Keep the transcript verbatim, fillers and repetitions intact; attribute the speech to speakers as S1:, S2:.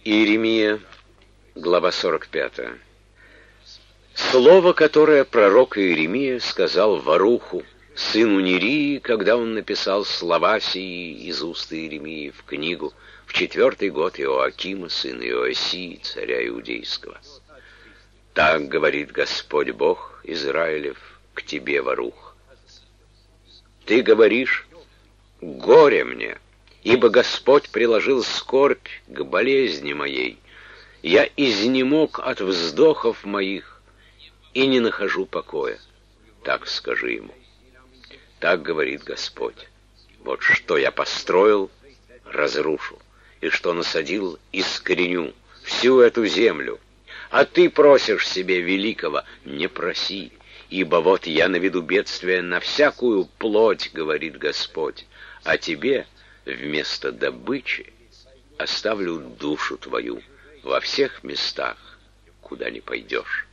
S1: Иеремия, глава сорок пятая. Слово, которое пророк Иеремия сказал Варуху, сыну Нерии, когда он написал слова сии из уст Иеремии в книгу в четвертый год Иоакима, сына Иосии, царя Иудейского. Так говорит Господь Бог Израилев к тебе, Варух. Ты говоришь: горе мне, ибо Господь приложил скорбь к болезни моей. Я изнемог от вздохов моих и не нахожу покоя. Так скажи ему. Так говорит Господь: вот что я построил, разрушу, и что насадил, искореню всю эту землю. А ты просишь себе великого, не проси, ибо вот я наведу бедствие на всякую плоть, говорит Господь, а тебе вместо добычи оставлю душу твою во всех местах, куда не пойдешь.